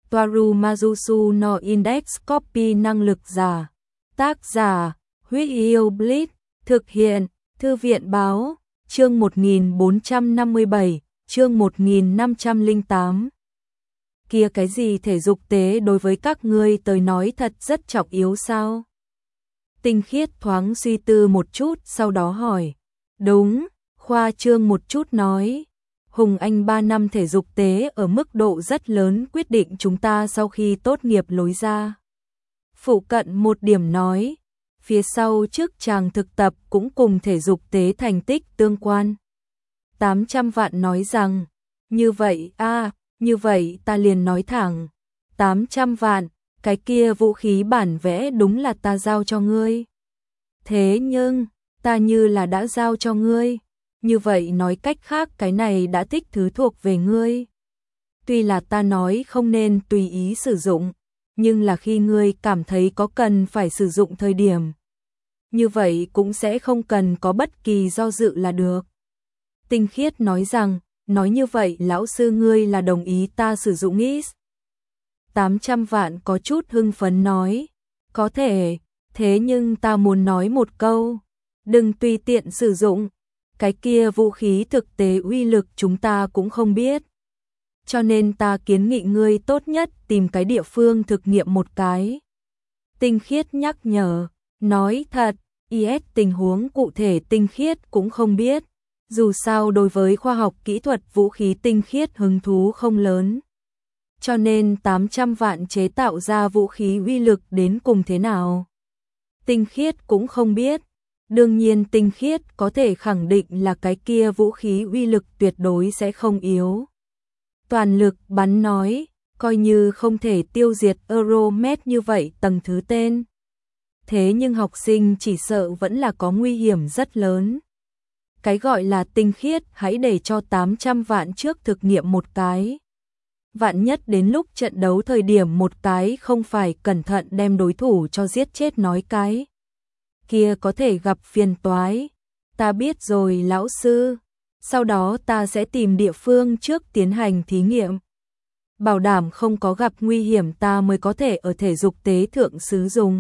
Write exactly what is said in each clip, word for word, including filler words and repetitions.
Toaru Majusu no Index Copy năng lực giả. Tác giả, Huyết Yêu Blitz, thực hiện, Thư viện báo, chương một nghìn bốn trăm năm mươi bảy, chương một nghìn năm trăm lẻ tám. Kia cái gì thể dục tế đối với các ngươi tới nói thật rất trọng yếu sao? Tinh Khiết thoáng suy tư một chút sau đó hỏi. Đúng, khoa trương một chút nói. Hùng Anh ba năm thể dục tế ở mức độ rất lớn quyết định chúng ta sau khi tốt nghiệp lối ra. Phụ Cận một điểm nói. Phía sau trước chàng thực tập cũng cùng thể dục tế thành tích tương quan. tám trăm vạn nói rằng. Như vậy a à, như vậy ta liền nói thẳng. tám trăm vạn, cái kia vũ khí bản vẽ đúng là ta giao cho ngươi. Thế nhưng, ta như là đã giao cho ngươi. Như vậy nói cách khác cái này đã tích thứ thuộc về ngươi. Tuy là ta nói không nên tùy ý sử dụng, nhưng là khi ngươi cảm thấy có cần phải sử dụng thời điểm. Như vậy cũng sẽ không cần có bất kỳ do dự là được. Tinh Khiết nói rằng, nói như vậy lão sư ngươi là đồng ý ta sử dụng ít. tám trăm vạn có chút hưng phấn nói, có thể, thế nhưng ta muốn nói một câu, đừng tùy tiện sử dụng. Cái kia vũ khí thực tế uy lực chúng ta cũng không biết. Cho nên ta kiến nghị ngươi tốt nhất tìm cái địa phương thực nghiệm một cái. Tinh Khiết nhắc nhở, nói thật, i ét tình huống cụ thể Tinh Khiết cũng không biết. Dù sao đối với khoa học kỹ thuật vũ khí Tinh Khiết hứng thú không lớn. Cho nên tám trăm vạn chế tạo ra vũ khí uy lực đến cùng thế nào. Tinh Khiết cũng không biết. Đương nhiên Tinh Khiết có thể khẳng định là cái kia vũ khí uy lực tuyệt đối sẽ không yếu. Toàn lực bắn nói, coi như không thể tiêu diệt Euromet như vậy tầng thứ tên. Thế nhưng học sinh chỉ sợ vẫn là có nguy hiểm rất lớn. Cái gọi là Tinh Khiết hãy để cho tám trăm vạn trước thực nghiệm một cái. Vạn nhất đến lúc trận đấu thời điểm một cái không phải cẩn thận đem đối thủ cho giết chết nói cái. Kia có thể gặp phiền toái. Ta biết rồi lão sư. Sau đó ta sẽ tìm địa phương trước tiến hành thí nghiệm. Bảo đảm không có gặp nguy hiểm ta mới có thể ở thể dục tế thượng sử dụng.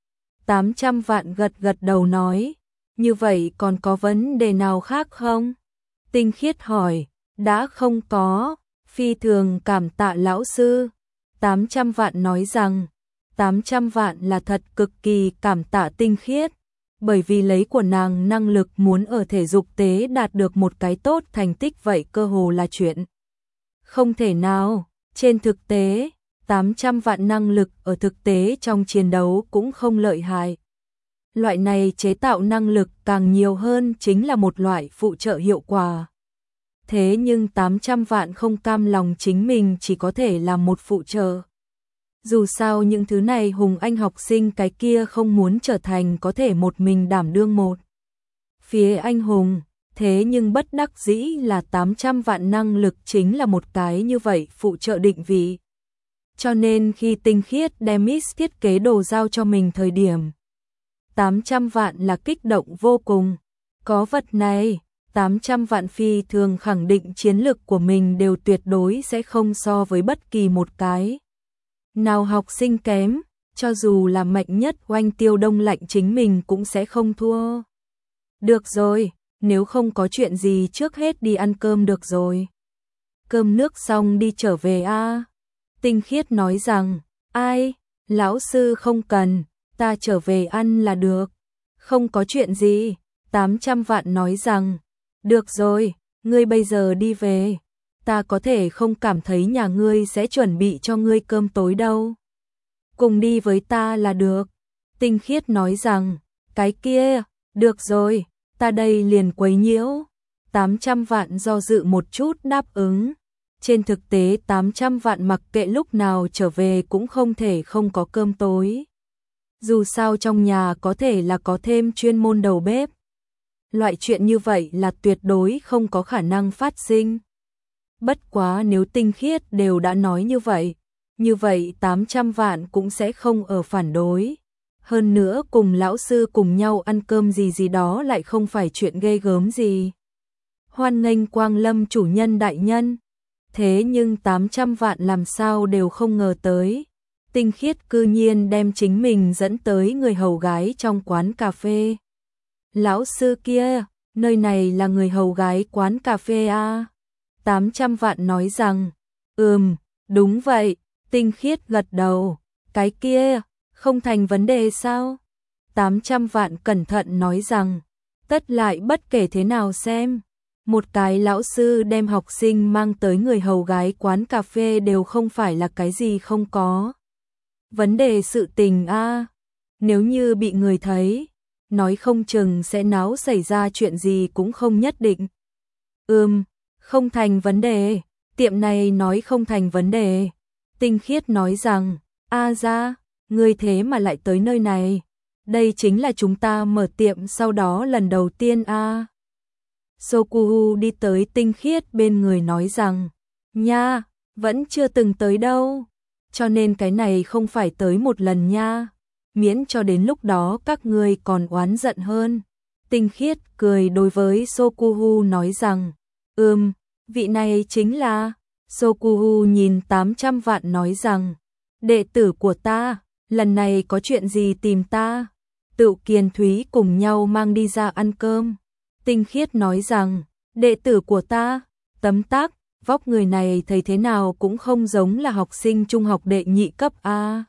tám trăm vạn gật gật đầu nói. Như vậy còn có vấn đề nào khác không? Tinh Khiết hỏi. Đã không có. Phi thường cảm tạ lão sư. tám trăm vạn nói rằng. tám trăm vạn là thật cực kỳ cảm tạ Tinh Khiết. Bởi vì lấy của nàng năng lực muốn ở thể dục tế đạt được một cái tốt thành tích vậy cơ hồ là chuyện không thể nào. Trên thực tế, tám trăm vạn năng lực ở thực tế trong chiến đấu cũng không lợi hại. Loại này chế tạo năng lực càng nhiều hơn chính là một loại phụ trợ hiệu quả. Thế nhưng tám trăm vạn không cam lòng chính mình chỉ có thể làm một phụ trợ. Dù sao những thứ này Hùng Anh học sinh cái kia không muốn trở thành có thể một mình đảm đương một phía anh hùng, thế nhưng bất đắc dĩ là tám trăm vạn năng lực chính là một cái như vậy phụ trợ định vị. Cho nên khi Tinh Khiết đem Mix thiết kế đồ giao cho mình thời điểm, tám trăm vạn là kích động vô cùng. Có vật này, tám trăm vạn phi thường khẳng định chiến lực của mình đều tuyệt đối sẽ không so với bất kỳ một cái nào học sinh kém, cho dù là mạnh nhất Oanh Tiêu Đông Lạnh chính mình cũng sẽ không thua. Được rồi, nếu không có chuyện gì trước hết đi ăn cơm được rồi. Cơm nước xong đi trở về a. Tinh Khiết nói rằng, ai, lão sư không cần, ta trở về ăn là được. Không có chuyện gì, tám trăm vạn nói rằng, được rồi, ngươi bây giờ đi về. Ta có thể không cảm thấy nhà ngươi sẽ chuẩn bị cho ngươi cơm tối đâu. Cùng đi với ta là được. Tinh Khiết nói rằng, cái kia, được rồi, ta đây liền quấy nhiễu. tám trăm vạn do dự một chút đáp ứng. Trên thực tế tám trăm vạn mặc kệ lúc nào trở về cũng không thể không có cơm tối. Dù sao trong nhà có thể là có thêm chuyên môn đầu bếp. Loại chuyện như vậy là tuyệt đối không có khả năng phát sinh. Bất quá nếu Tinh Khiết đều đã nói như vậy, như vậy tám trăm vạn cũng sẽ không ở phản đối. Hơn nữa cùng lão sư cùng nhau ăn cơm gì gì đó lại không phải chuyện ghê gớm gì. Hoan nghênh Quang Lâm chủ nhân đại nhân. Thế nhưng tám trăm vạn làm sao đều không ngờ tới. Tinh Khiết cư nhiên đem chính mình dẫn tới người hầu gái trong quán cà phê. Lão sư kia, nơi này là người hầu gái quán cà phê à? tám trăm vạn nói rằng, ừm, đúng vậy. Tinh Khiết gật đầu, cái kia, không thành vấn đề sao? tám trăm vạn cẩn thận nói rằng, tất lại bất kể thế nào xem. Một cái lão sư đem học sinh mang tới người hầu gái quán cà phê đều không phải là cái gì không có. Vấn đề sự tình a, nếu như bị người thấy, nói không chừng sẽ náo xảy ra chuyện gì cũng không nhất định. Ừm, không thành vấn đề, tiệm này nói không thành vấn đề. Tinh Khiết nói rằng, a ra, ngươi thế mà lại tới nơi này. Đây chính là chúng ta mở tiệm sau đó lần đầu tiên a. Sokuhu đi tới Tinh Khiết bên người nói rằng, nha, vẫn chưa từng tới đâu, cho nên cái này không phải tới một lần nha, miễn cho đến lúc đó các ngươi còn oán giận hơn. Tinh Khiết cười đối với Sokuhu nói rằng, ừm, vị này chính là. Sokuhu nhìn tám trăm vạn nói rằng, đệ tử của ta, lần này có chuyện gì tìm ta? Tự Kiền Thúy cùng nhau mang đi ra ăn cơm. Tinh Khiết nói rằng, đệ tử của ta, tấm tắc, vóc người này thấy thế nào cũng không giống là học sinh trung học đệ nhị cấp a.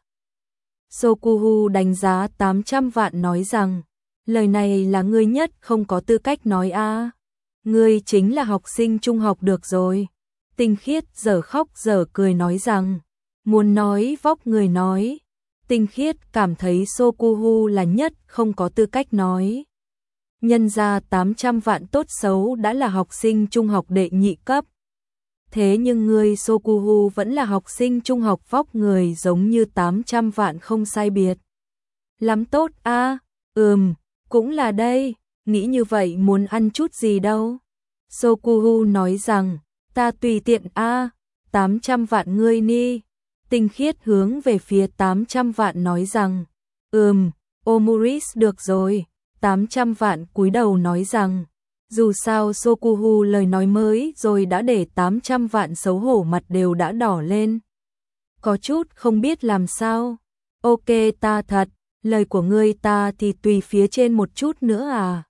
Sokuhu đánh giá tám trăm vạn nói rằng, lời này là ngươi nhất không có tư cách nói a. Ngươi chính là học sinh trung học được rồi. Tinh Khiết giờ khóc giờ cười nói rằng, muốn nói vóc người nói. Tinh Khiết cảm thấy Sokuhu là nhất không có tư cách nói. Nhân ra tám trăm vạn tốt xấu đã là học sinh trung học đệ nhị cấp. Thế nhưng ngươi Sokuhu vẫn là học sinh trung học vóc người giống như tám trăm vạn không sai biệt. Lắm tốt a, à, ừm, cũng là đây, nghĩ như vậy muốn ăn chút gì đâu. Sokuhu nói rằng, ta tùy tiện a, à, tám trăm vạn ngươi ni. Tinh Khiết hướng về phía tám trăm vạn nói rằng, ừm, Omuris được rồi. tám trăm vạn cúi đầu nói rằng, dù sao Sokuhu lời nói mới rồi đã để tám trăm vạn xấu hổ mặt đều đã đỏ lên. Có chút không biết làm sao. Ok ta thật, lời của ngươi ta thì tùy phía trên một chút nữa à.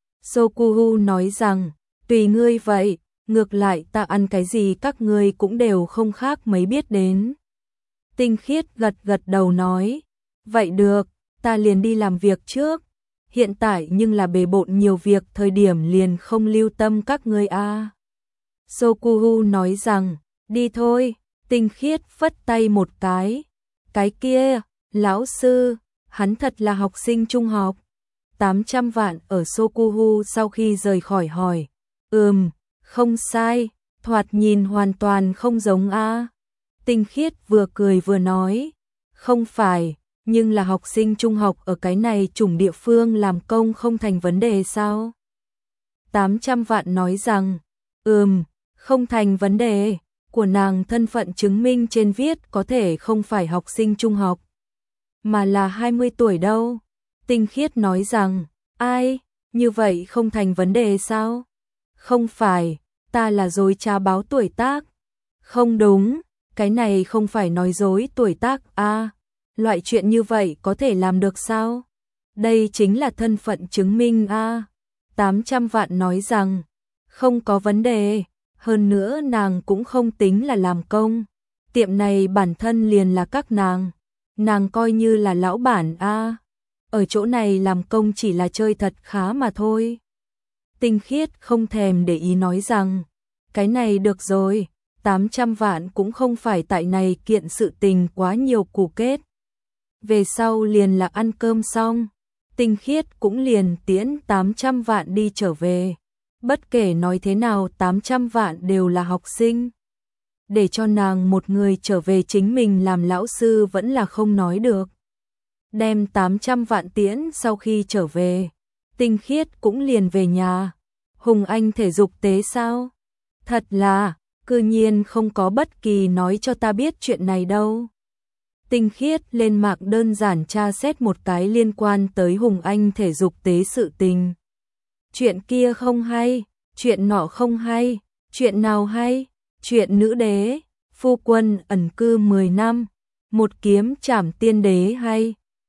Sokuhu nói rằng, tùy ngươi vậy, ngược lại ta ăn cái gì các ngươi cũng đều không khác mấy biết đến. Tinh Khiết gật gật đầu nói, vậy được, ta liền đi làm việc trước. Hiện tại nhưng là bề bộn nhiều việc thời điểm liền không lưu tâm các ngươi a. À. Sokuhu nói rằng, đi thôi. Tinh Khiết phất tay một cái. Cái kia, lão sư, hắn thật là học sinh trung học. tám trăm vạn ở Sokuhu sau khi rời khỏi hỏi. Ừm, không sai, thoạt nhìn hoàn toàn không giống a. À. Tinh Khiết vừa cười vừa nói, không phải. Nhưng là học sinh trung học ở cái này chủng địa phương làm công không thành vấn đề sao? tám trăm vạn nói rằng, ừm, không thành vấn đề, của nàng thân phận chứng minh trên viết có thể không phải học sinh trung học, mà là hai mươi tuổi đâu. Tinh Khiết nói rằng, ai, như vậy không thành vấn đề sao? Không phải, ta là dối trá báo tuổi tác. Không đúng, cái này không phải nói dối tuổi tác a. À. Loại chuyện như vậy có thể làm được sao? Đây chính là thân phận chứng minh a. À. tám trăm vạn nói rằng, không có vấn đề, hơn nữa nàng cũng không tính là làm công. Tiệm này bản thân liền là các nàng, nàng coi như là lão bản a. À. Ở chỗ này làm công chỉ là chơi thật khá mà thôi. Tinh Khiết không thèm để ý nói rằng, cái này được rồi, tám trăm vạn cũng không phải tại này kiện sự tình quá nhiều củ kết. Về sau liền là ăn cơm xong, Tinh Khiết cũng liền tiễn tám trăm vạn đi trở về. Bất kể nói thế nào tám trăm vạn đều là học sinh. Để cho nàng một người trở về chính mình làm lão sư vẫn là không nói được. Đem tám trăm vạn tiễn sau khi trở về, Tinh Khiết cũng liền về nhà. Hùng Anh thể dục tế sao? Thật là, cư nhiên không có bất kỳ nói cho ta biết chuyện này đâu. Tinh Khiết lên mạng đơn giản tra xét một cái liên quan tới Hùng Anh thể dục tế sự tình. Chuyện kia không hay, chuyện nọ không hay, chuyện nào hay, Chuyện nữ đế, phu quân ẩn cư mười năm, một kiếm trảm tiên đế hay.